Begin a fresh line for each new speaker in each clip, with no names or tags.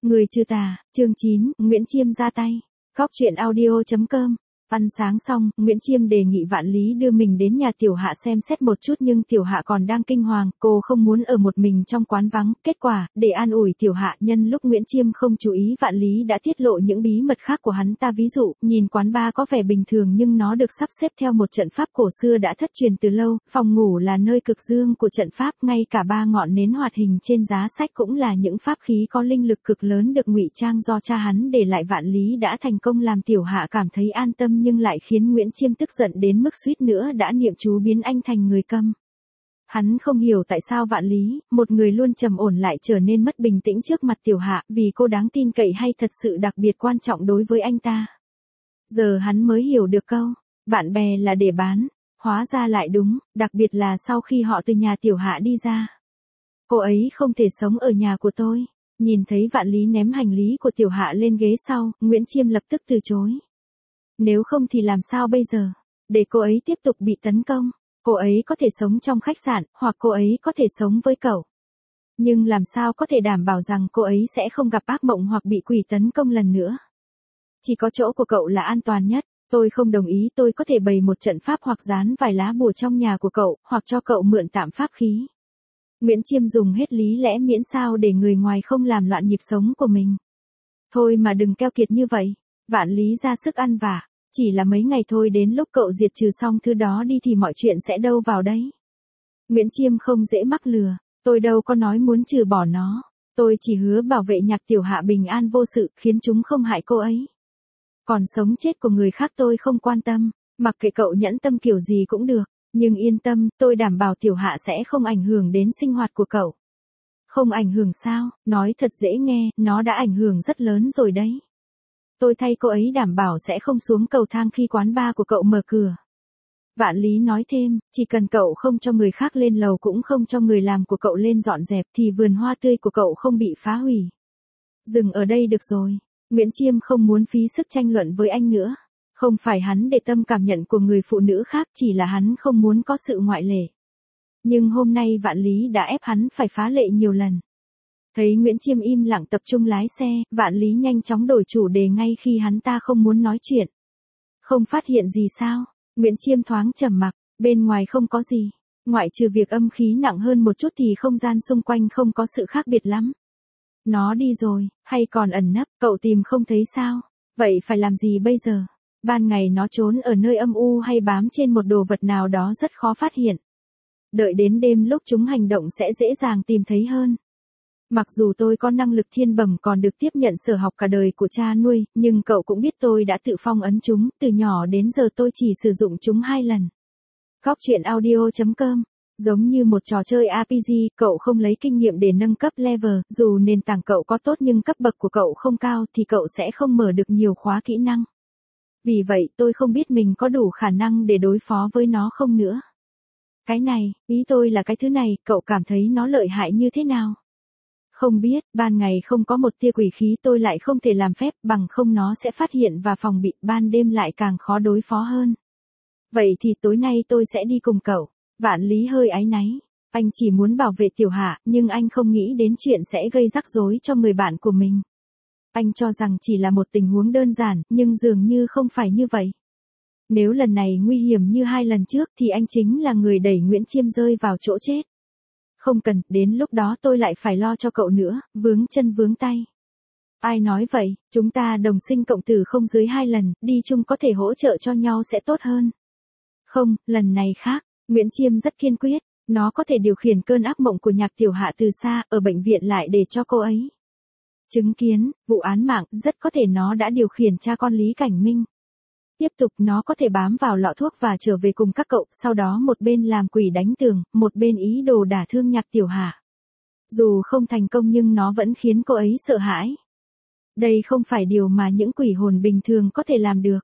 Người trừ tà, chương 9, Nguyễn Chiêm ra tay. Góc truyện audio.com. Ăn sáng xong, Nguyễn Chiêm đề nghị Vạn Lý đưa mình đến nhà Tiểu Hạ xem xét một chút, nhưng Tiểu Hạ còn đang kinh hoàng, cô không muốn ở một mình trong quán vắng. Kết quả, để an ủi Tiểu Hạ, nhân lúc Nguyễn Chiêm không chú ý, Vạn Lý đã tiết lộ những bí mật khác của hắn ta. Ví dụ, nhìn quán bar có vẻ bình thường nhưng nó được sắp xếp theo một trận pháp cổ xưa đã thất truyền từ lâu, phòng ngủ là nơi cực dương của trận pháp, ngay cả 3 ngọn nến hoạt hình trên giá sách cũng là những pháp khí có linh lực cực lớn được ngụy trang do cha hắn để lại. Vạn Lý đã thành công làm Tiểu Hạ cảm thấy an tâm, nhưng lại khiến Nguyễn Chiêm tức giận đến mức suýt nữa đã niệm chú biến anh thành người câm. Hắn không hiểu tại sao Vạn Lý, một người luôn trầm ổn, lại trở nên mất bình tĩnh trước mặt Tiểu Hạ, vì cô đáng tin cậy hay thật sự đặc biệt quan trọng đối với anh ta. Giờ hắn mới hiểu được câu, bạn bè là để bán, hóa ra lại đúng, đặc biệt là sau khi họ từ nhà Tiểu Hạ đi ra. Cô ấy không thể sống ở nhà của tôi. Nhìn thấy Vạn Lý ném hành lý của Tiểu Hạ lên ghế sau, Nguyễn Chiêm lập tức từ chối. Nếu không thì làm sao bây giờ? Để cô ấy tiếp tục bị tấn công. Cô ấy có thể sống trong khách sạn, hoặc cô ấy có thể sống với cậu. Nhưng làm sao có thể đảm bảo rằng cô ấy sẽ không gặp ác mộng hoặc bị quỷ tấn công lần nữa? Chỉ có chỗ của cậu là an toàn nhất. Tôi không đồng ý. Tôi có thể bày một trận pháp hoặc dán vài lá bùa trong nhà của cậu, hoặc cho cậu mượn tạm pháp khí. Nguyễn Chiêm dùng hết lý lẽ miễn sao để người ngoài không làm loạn nhịp sống của mình. Thôi mà đừng keo kiệt như vậy. Vạn Lý ra sức ăn vả. Chỉ là mấy ngày thôi, đến lúc cậu diệt trừ xong thứ đó đi thì mọi chuyện sẽ đâu vào đấy. Nguyễn Chiêm không dễ mắc lừa. Tôi đâu có nói muốn trừ bỏ nó. Tôi chỉ hứa bảo vệ nhạc Tiểu Hạ bình an vô sự, khiến chúng không hại cô ấy. Còn sống chết của người khác tôi không quan tâm. Mặc kệ cậu nhẫn tâm kiểu gì cũng được. Nhưng yên tâm, tôi đảm bảo Tiểu Hạ sẽ không ảnh hưởng đến sinh hoạt của cậu. Không ảnh hưởng sao? Nói thật dễ nghe, nó đã ảnh hưởng rất lớn rồi đấy. Tôi thay cô ấy đảm bảo sẽ không xuống cầu thang khi quán bar của cậu mở cửa. Vạn Lý nói thêm, chỉ cần cậu không cho người khác lên lầu, cũng không cho người làm của cậu lên dọn dẹp, thì vườn hoa tươi của cậu không bị phá hủy. Dừng ở đây được rồi. Nguyễn Chiêm không muốn phí sức tranh luận với anh nữa. Không phải hắn để tâm cảm nhận của người phụ nữ khác, chỉ là hắn không muốn có sự ngoại lệ. Nhưng hôm nay Vạn Lý đã ép hắn phải phá lệ nhiều lần. Thấy Nguyễn Chiêm im lặng tập trung lái xe, Vạn Lý nhanh chóng đổi chủ đề ngay khi hắn ta không muốn nói chuyện. Không phát hiện gì sao? Nguyễn Chiêm thoáng trầm mặc, bên ngoài không có gì. Ngoại trừ việc âm khí nặng hơn một chút thì không gian xung quanh không có sự khác biệt lắm. Nó đi rồi, hay còn ẩn nấp, cậu tìm không thấy sao? Vậy phải làm gì bây giờ? Ban ngày nó trốn ở nơi âm u hay bám trên một đồ vật nào đó rất khó phát hiện. Đợi đến đêm lúc chúng hành động sẽ dễ dàng tìm thấy hơn. Mặc dù tôi có năng lực thiên bẩm, còn được tiếp nhận sở học cả đời của cha nuôi, nhưng cậu cũng biết tôi đã tự phong ấn chúng, từ nhỏ đến giờ tôi chỉ sử dụng chúng 2 lần. Góc truyện audio.com. Giống như một trò chơi RPG, cậu không lấy kinh nghiệm để nâng cấp level, dù nền tảng cậu có tốt nhưng cấp bậc của cậu không cao thì cậu sẽ không mở được nhiều khóa kỹ năng. Vì vậy tôi không biết mình có đủ khả năng để đối phó với nó không nữa. Cái này, ý tôi là cái thứ này, cậu cảm thấy nó lợi hại như thế nào? Không biết, ban ngày không có một tia quỷ khí tôi lại không thể làm phép, bằng không nó sẽ phát hiện và phòng bị, ban đêm lại càng khó đối phó hơn. Vậy thì tối nay tôi sẽ đi cùng cậu. Vạn Lý hơi áy náy. Anh chỉ muốn bảo vệ Tiểu Hạ, nhưng anh không nghĩ đến chuyện sẽ gây rắc rối cho người bạn của mình. Anh cho rằng chỉ là một tình huống đơn giản, nhưng dường như không phải như vậy. Nếu lần này nguy hiểm như 2 lần trước thì anh chính là người đẩy Nguyễn Chiêm rơi vào chỗ chết. Không cần, đến lúc đó tôi lại phải lo cho cậu nữa, vướng chân vướng tay. Ai nói vậy, chúng ta đồng sinh cộng tử không dưới 2 lần, đi chung có thể hỗ trợ cho nhau sẽ tốt hơn. Không, lần này khác, Nguyễn Chiêm rất kiên quyết, nó có thể điều khiển cơn ác mộng của nhạc Tiểu Hạ từ xa, ở bệnh viện lại để cho cô ấy chứng kiến vụ án mạng, rất có thể nó đã điều khiển cha con Lý Cảnh Minh. Tiếp tục, nó có thể bám vào lọ thuốc và trở về cùng các cậu, sau đó một bên làm quỷ đánh tường, một bên ý đồ đả thương nhạc Tiểu Hạ. Dù không thành công nhưng nó vẫn khiến cô ấy sợ hãi. Đây không phải điều mà những quỷ hồn bình thường có thể làm được.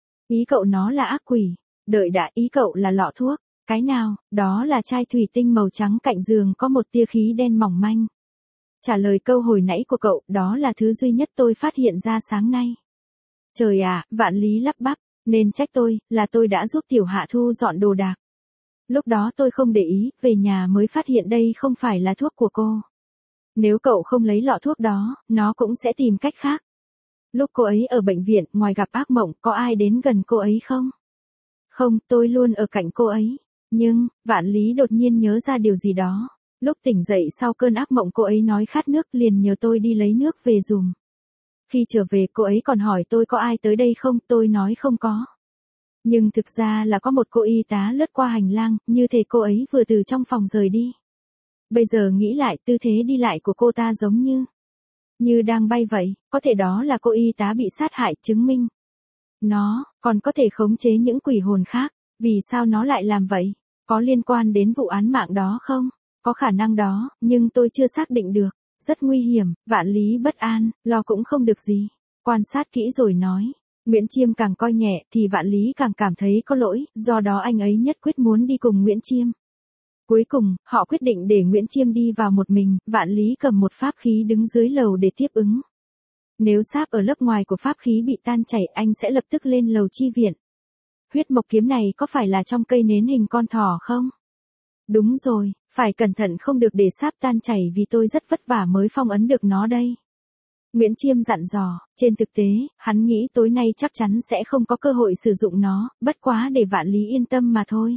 Ý cậu nó là ác quỷ. Đợi đã, ý cậu là lọ thuốc. Cái nào? Đó là chai thủy tinh màu trắng cạnh giường có một tia khí đen mỏng manh. Trả lời câu hồi nãy của cậu, đó là thứ duy nhất tôi phát hiện ra sáng nay. Trời à, Vạn Lý lắp bắp, nên trách tôi, là tôi đã giúp Tiểu Hạ thu dọn đồ đạc. Lúc đó tôi không để ý, về nhà mới phát hiện đây không phải là thuốc của cô. Nếu cậu không lấy lọ thuốc đó, nó cũng sẽ tìm cách khác. Lúc cô ấy ở bệnh viện, ngoài gặp ác mộng, có ai đến gần cô ấy không? Không, tôi luôn ở cạnh cô ấy. Nhưng, Vạn Lý đột nhiên nhớ ra điều gì đó. Lúc tỉnh dậy sau cơn ác mộng cô ấy nói khát nước liền nhờ tôi đi lấy nước về giùm. Khi trở về cô ấy còn hỏi tôi có ai tới đây không, tôi nói không có. Nhưng thực ra là có một cô y tá lướt qua hành lang, như thể cô ấy vừa từ trong phòng rời đi. Bây giờ nghĩ lại tư thế đi lại của cô ta giống như đang bay vậy, có thể đó là cô y tá bị sát hại chứng minh. Nó còn có thể khống chế những quỷ hồn khác, vì sao nó lại làm vậy? Có liên quan đến vụ án mạng đó không? Có khả năng đó, nhưng tôi chưa xác định được. Rất nguy hiểm, Vạn Lý bất an, lo cũng không được gì. Quan sát kỹ rồi nói. Nguyễn Chiêm càng coi nhẹ thì Vạn Lý càng cảm thấy có lỗi, do đó anh ấy nhất quyết muốn đi cùng Nguyễn Chiêm. Cuối cùng, họ quyết định để Nguyễn Chiêm đi vào một mình, Vạn Lý cầm một pháp khí đứng dưới lầu để tiếp ứng. Nếu sáp ở lớp ngoài của pháp khí bị tan chảy anh sẽ lập tức lên lầu chi viện. Huyết mộc kiếm này có phải là trong cây nến hình con thỏ không? Đúng rồi, phải cẩn thận không được để sáp tan chảy vì tôi rất vất vả mới phong ấn được nó đây. Nguyễn Chiêm dặn dò, trên thực tế, hắn nghĩ tối nay chắc chắn sẽ không có cơ hội sử dụng nó, bất quá để Vạn Lý yên tâm mà thôi.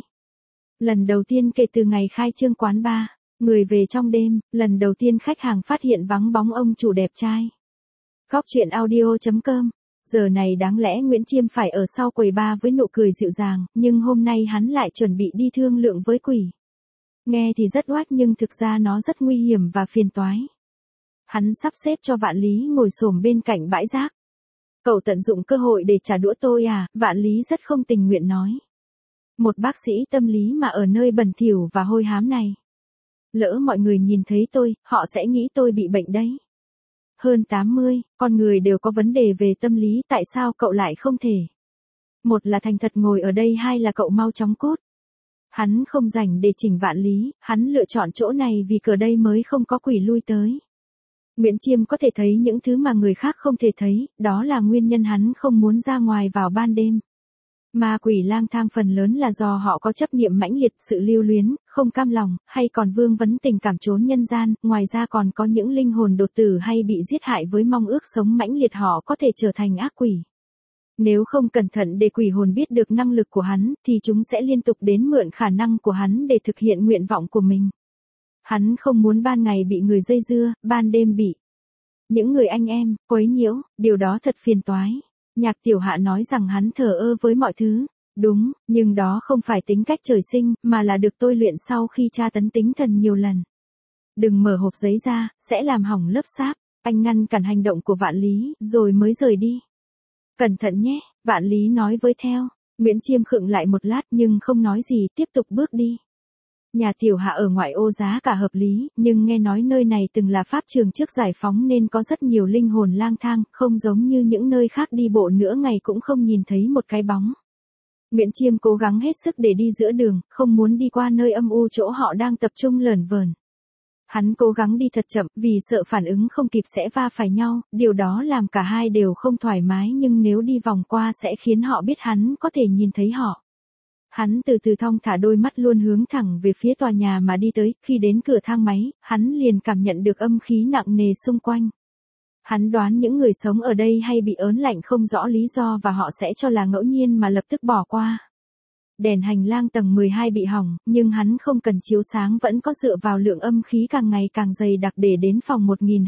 Lần đầu tiên kể từ ngày khai trương quán bar, người về trong đêm, lần đầu tiên khách hàng phát hiện vắng bóng ông chủ đẹp trai. Góc truyện audio.com. Giờ này đáng lẽ Nguyễn Chiêm phải ở sau quầy bar với nụ cười dịu dàng, nhưng hôm nay hắn lại chuẩn bị đi thương lượng với quỷ. Nghe thì rất oách nhưng thực ra nó rất nguy hiểm và phiền toái. Hắn sắp xếp cho Vạn Lý ngồi xổm bên cạnh bãi rác. Cậu tận dụng cơ hội để trả đũa tôi à? Vạn Lý rất không tình nguyện nói. Một bác sĩ tâm lý mà ở nơi bẩn thỉu và hôi hám này. Lỡ mọi người nhìn thấy tôi, họ sẽ nghĩ tôi bị bệnh đấy. Hơn 80, con người đều có vấn đề về tâm lý, tại sao cậu lại không thể? Một là thành thật ngồi ở đây, hai là cậu mau chóng cút. Hắn không rảnh để chỉnh Vạn Lý, hắn lựa chọn chỗ này vì cửa đây mới không có quỷ lui tới. Nguyễn Chiêm có thể thấy những thứ mà người khác không thể thấy, đó là nguyên nhân hắn không muốn ra ngoài vào ban đêm. Ma quỷ lang thang phần lớn là do họ có chấp niệm mãnh liệt, sự lưu luyến, không cam lòng, hay còn vương vấn tình cảm trốn nhân gian, ngoài ra còn có những linh hồn đột tử hay bị giết hại với mong ước sống mãnh liệt, họ có thể trở thành ác quỷ. Nếu không cẩn thận để quỷ hồn biết được năng lực của hắn, thì chúng sẽ liên tục đến mượn khả năng của hắn để thực hiện nguyện vọng của mình. Hắn không muốn ban ngày bị người dây dưa, ban đêm bị những người anh em quấy nhiễu, điều đó thật phiền toái. Nhạc Tiểu Hạ nói rằng hắn thờ ơ với mọi thứ. Đúng, nhưng đó không phải tính cách trời sinh, mà là được tôi luyện sau khi tra tấn tinh thần nhiều lần. Đừng mở hộp giấy ra, sẽ làm hỏng lớp sáp. Anh ngăn cản hành động của Vạn Lý, rồi mới rời đi. Cẩn thận nhé, Vạn Lý nói với theo. Nguyễn Chiêm khựng lại một lát nhưng không nói gì, tiếp tục bước đi. Nhà Tiểu Hạ ở ngoại ô giá cả hợp lý, nhưng nghe nói nơi này từng là pháp trường trước giải phóng nên có rất nhiều linh hồn lang thang, không giống như những nơi khác đi bộ nửa ngày cũng không nhìn thấy một cái bóng. Nguyễn Chiêm cố gắng hết sức để đi giữa đường, không muốn đi qua nơi âm u chỗ họ đang tập trung lởn vởn. Hắn cố gắng đi thật chậm, vì sợ phản ứng không kịp sẽ va phải nhau, điều đó làm cả hai đều không thoải mái, nhưng nếu đi vòng qua sẽ khiến họ biết hắn có thể nhìn thấy họ. Hắn từ từ thong thả, đôi mắt luôn hướng thẳng về phía tòa nhà mà đi tới, khi đến cửa thang máy, hắn liền cảm nhận được âm khí nặng nề xung quanh. Hắn đoán những người sống ở đây hay bị ớn lạnh không rõ lý do và họ sẽ cho là ngẫu nhiên mà lập tức bỏ qua. Đèn hành lang tầng 12 bị hỏng, nhưng hắn không cần chiếu sáng vẫn có dựa vào lượng âm khí càng ngày càng dày đặc để đến phòng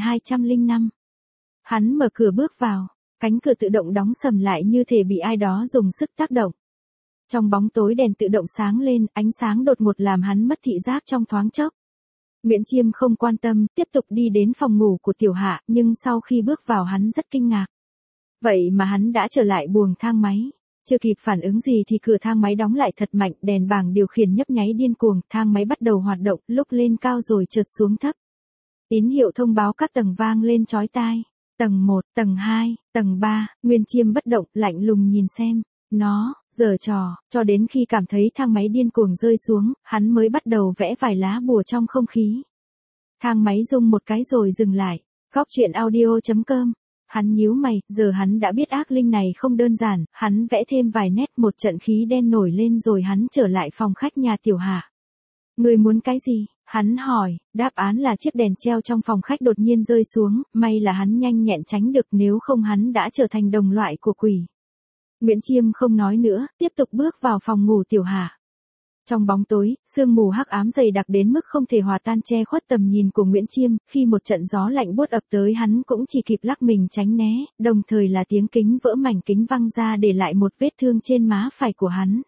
1205. Hắn mở cửa bước vào, cánh cửa tự động đóng sầm lại như thể bị ai đó dùng sức tác động. Trong bóng tối đèn tự động sáng lên, ánh sáng đột ngột làm hắn mất thị giác trong thoáng chốc. Nguyễn Chiêm không quan tâm, tiếp tục đi đến phòng ngủ của Tiểu Hạ, nhưng sau khi bước vào hắn rất kinh ngạc. Vậy mà hắn đã trở lại buồng thang máy. Chưa kịp phản ứng gì thì cửa thang máy đóng lại thật mạnh, đèn bảng điều khiển nhấp nháy điên cuồng, thang máy bắt đầu hoạt động, lúc lên cao rồi chợt xuống thấp. Tín hiệu thông báo các tầng vang lên chói tai. Tầng 1, tầng 2, tầng 3, Nguyễn Chiêm bất động, lạnh lùng nhìn xem. Nó, giở trò, cho đến khi cảm thấy thang máy điên cuồng rơi xuống, hắn mới bắt đầu vẽ vài lá bùa trong không khí. Thang máy rung một cái rồi dừng lại. Góc truyện audio.com. Hắn nhíu mày, giờ hắn đã biết ác linh này không đơn giản, hắn vẽ thêm vài nét, một trận khí đen nổi lên rồi hắn trở lại phòng khách nhà Tiểu Hạ. Người muốn cái gì? Hắn hỏi, đáp án là chiếc đèn treo trong phòng khách đột nhiên rơi xuống, may là hắn nhanh nhẹn tránh được, nếu không hắn đã trở thành đồng loại của quỷ. Nguyễn Chiêm không nói nữa, tiếp tục bước vào phòng ngủ Tiểu Hạ. Trong bóng tối, sương mù hắc ám dày đặc đến mức không thể hòa tan che khuất tầm nhìn của Nguyễn Chiêm, khi một trận gió lạnh buốt ập tới hắn cũng chỉ kịp lắc mình tránh né, đồng thời là tiếng kính vỡ mảnh kính văng ra để lại một vết thương trên má phải của hắn.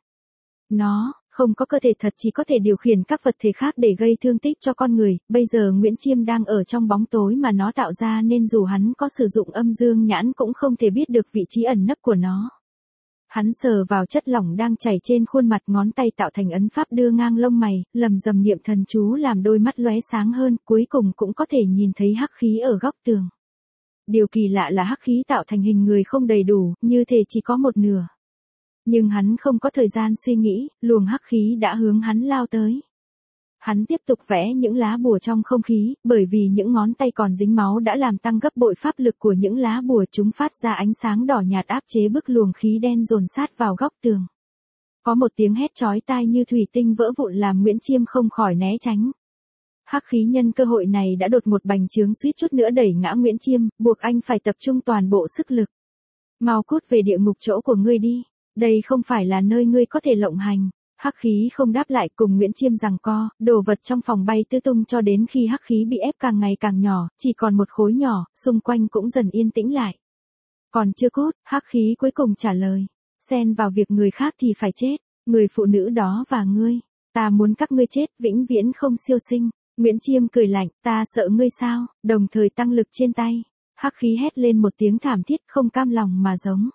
Nó không có cơ thể thật, chỉ có thể điều khiển các vật thể khác để gây thương tích cho con người, bây giờ Nguyễn Chiêm đang ở trong bóng tối mà nó tạo ra nên dù hắn có sử dụng âm dương nhãn cũng không thể biết được vị trí ẩn nấp của nó. Hắn sờ vào chất lỏng đang chảy trên khuôn mặt, ngón tay tạo thành ấn pháp đưa ngang lông mày, lầm rầm niệm thần chú làm đôi mắt lóe sáng hơn, cuối cùng cũng có thể nhìn thấy hắc khí ở góc tường. Điều kỳ lạ là hắc khí tạo thành hình người không đầy đủ, như thể chỉ có một nửa. Nhưng hắn không có thời gian suy nghĩ, luồng hắc khí đã hướng hắn lao tới. Hắn tiếp tục vẽ những lá bùa trong không khí, bởi vì những ngón tay còn dính máu đã làm tăng gấp bội pháp lực của những lá bùa, chúng phát ra ánh sáng đỏ nhạt áp chế bức luồng khí đen dồn sát vào góc tường. Có một tiếng hét chói tai như thủy tinh vỡ vụn làm Nguyễn Chiêm không khỏi né tránh. Hắc khí nhân cơ hội này đã đột một bành trướng suýt chút nữa đẩy ngã Nguyễn Chiêm, buộc anh phải tập trung toàn bộ sức lực. Mau cút về địa ngục chỗ của ngươi đi, đây không phải là nơi ngươi có thể lộng hành. Hắc khí không đáp lại, cùng Nguyễn Chiêm giằng co, đồ vật trong phòng bay tứ tung cho đến khi hắc khí bị ép càng ngày càng nhỏ, chỉ còn một khối nhỏ, xung quanh cũng dần yên tĩnh lại. Còn chưa cút, hắc khí cuối cùng trả lời, xen vào việc người khác thì phải chết, người phụ nữ đó và ngươi, ta muốn các ngươi chết, vĩnh viễn không siêu sinh. Nguyễn Chiêm cười lạnh, ta sợ ngươi sao, đồng thời tăng lực trên tay. Hắc khí hét lên một tiếng thảm thiết, không cam lòng mà giống.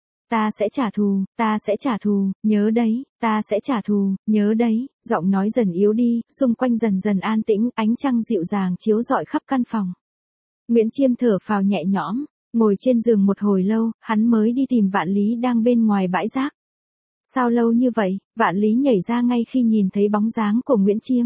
Ta sẽ trả thù, nhớ đấy, ta sẽ trả thù, nhớ đấy. Giọng nói dần yếu đi, xung quanh dần dần an tĩnh, ánh trăng dịu dàng chiếu rọi khắp căn phòng. Nguyễn Chiêm thở phào nhẹ nhõm, ngồi trên giường một hồi lâu, hắn mới đi tìm Vạn Lý đang bên ngoài bãi rác. Sao lâu như vậy? Vạn Lý nhảy ra ngay khi nhìn thấy bóng dáng của Nguyễn Chiêm.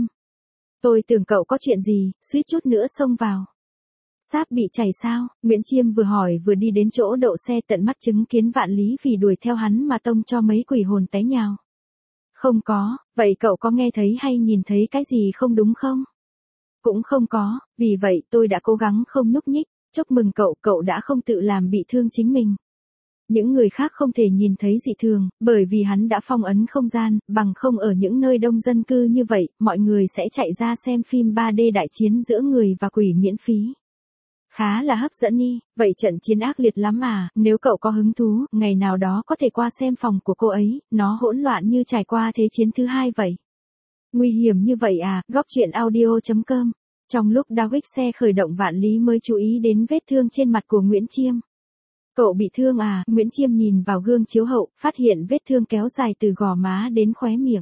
Tôi tưởng cậu có chuyện gì, suýt chút nữa xông vào. Sáp bị chảy sao? Nguyễn Chiêm vừa hỏi vừa đi đến chỗ đậu xe, tận mắt chứng kiến Vạn Lý vì đuổi theo hắn mà tông cho mấy quỷ hồn té nhào. Không có, vậy cậu có nghe thấy hay nhìn thấy cái gì không đúng không? Cũng không có, vì vậy tôi đã cố gắng không nhúc nhích. Chúc mừng cậu, cậu đã không tự làm bị thương chính mình. Những người khác không thể nhìn thấy dị thường, bởi vì hắn đã phong ấn không gian, bằng không ở những nơi đông dân cư như vậy, mọi người sẽ chạy ra xem phim 3D đại chiến giữa người và quỷ miễn phí. Khá là hấp dẫn đi, vậy trận chiến ác liệt lắm à, nếu cậu có hứng thú, ngày nào đó có thể qua xem phòng của cô ấy, nó hỗn loạn như trải qua thế chiến thứ hai vậy. Nguy hiểm như vậy à, góc truyện audio.com. Trong lúc Dawick xe khởi động, Vạn Lý mới chú ý đến vết thương trên mặt của Nguyễn Chiêm. Cậu bị thương à, Nguyễn Chiêm nhìn vào gương chiếu hậu, phát hiện vết thương kéo dài từ gò má đến khóe miệng.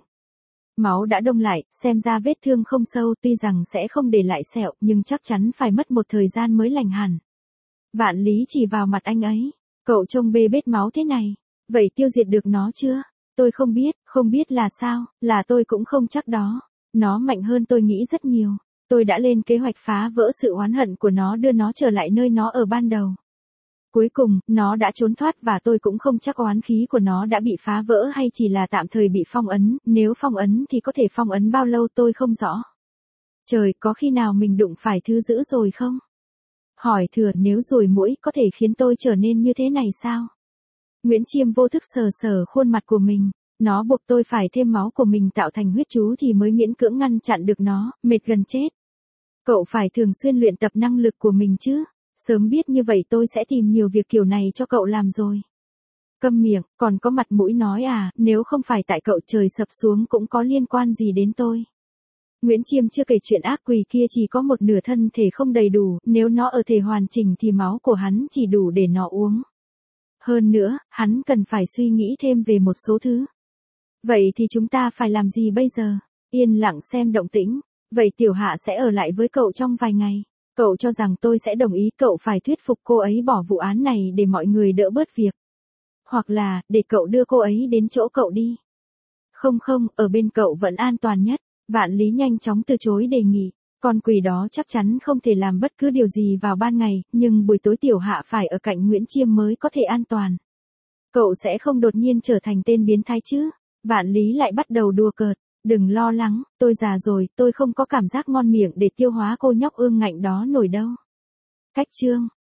Máu đã đông lại, xem ra vết thương không sâu, tuy rằng sẽ không để lại sẹo, nhưng chắc chắn phải mất một thời gian mới lành hẳn. Vạn Lý chỉ vào mặt anh ấy, cậu trông bê bết máu thế này, vậy tiêu diệt được nó chưa? Tôi không biết là sao, là tôi cũng không chắc đó. Nó mạnh hơn tôi nghĩ rất nhiều, tôi đã lên kế hoạch phá vỡ sự oán hận của nó, đưa nó trở lại nơi nó ở ban đầu. Cuối cùng, nó đã trốn thoát và tôi cũng không chắc oán khí của nó đã bị phá vỡ hay chỉ là tạm thời bị phong ấn, nếu phong ấn thì có thể phong ấn bao lâu tôi không rõ. Trời, có khi nào mình đụng phải thứ dữ rồi không? Hỏi thừa, nếu ruồi muỗi có thể khiến tôi trở nên như thế này sao? Nguyễn Chiêm vô thức sờ sờ khuôn mặt của mình, nó buộc tôi phải thêm máu của mình tạo thành huyết chú thì mới miễn cưỡng ngăn chặn được nó, mệt gần chết. Cậu phải thường xuyên luyện tập năng lực của mình chứ. Sớm biết như vậy tôi sẽ tìm nhiều việc kiểu này cho cậu làm rồi. Câm miệng, còn có mặt mũi nói à, nếu không phải tại cậu trời sập xuống cũng có liên quan gì đến tôi. Nguyễn Chiêm chưa kể chuyện ác quỷ kia chỉ có một nửa thân thể không đầy đủ, nếu nó ở thể hoàn chỉnh thì máu của hắn chỉ đủ để nó uống. Hơn nữa, hắn cần phải suy nghĩ thêm về một số thứ. Vậy thì chúng ta phải làm gì bây giờ? Yên lặng xem động tĩnh. Vậy Tiểu Hạ sẽ ở lại với cậu trong vài ngày. Cậu cho rằng tôi sẽ đồng ý? Cậu phải thuyết phục cô ấy bỏ vụ án này để mọi người đỡ bớt việc. Hoặc là, để cậu đưa cô ấy đến chỗ cậu đi. Không, ở bên cậu vẫn an toàn nhất. Vạn Lý nhanh chóng từ chối đề nghị. Con quỷ đó chắc chắn không thể làm bất cứ điều gì vào ban ngày, nhưng buổi tối Tiểu Hạ phải ở cạnh Nguyễn Chiêm mới có thể an toàn. Cậu sẽ không đột nhiên trở thành tên biến thái chứ? Vạn Lý lại bắt đầu đùa cợt. Đừng lo lắng, tôi già rồi, tôi không có cảm giác ngon miệng để tiêu hóa cô nhóc ương ngạnh đó nổi đâu. Cách chương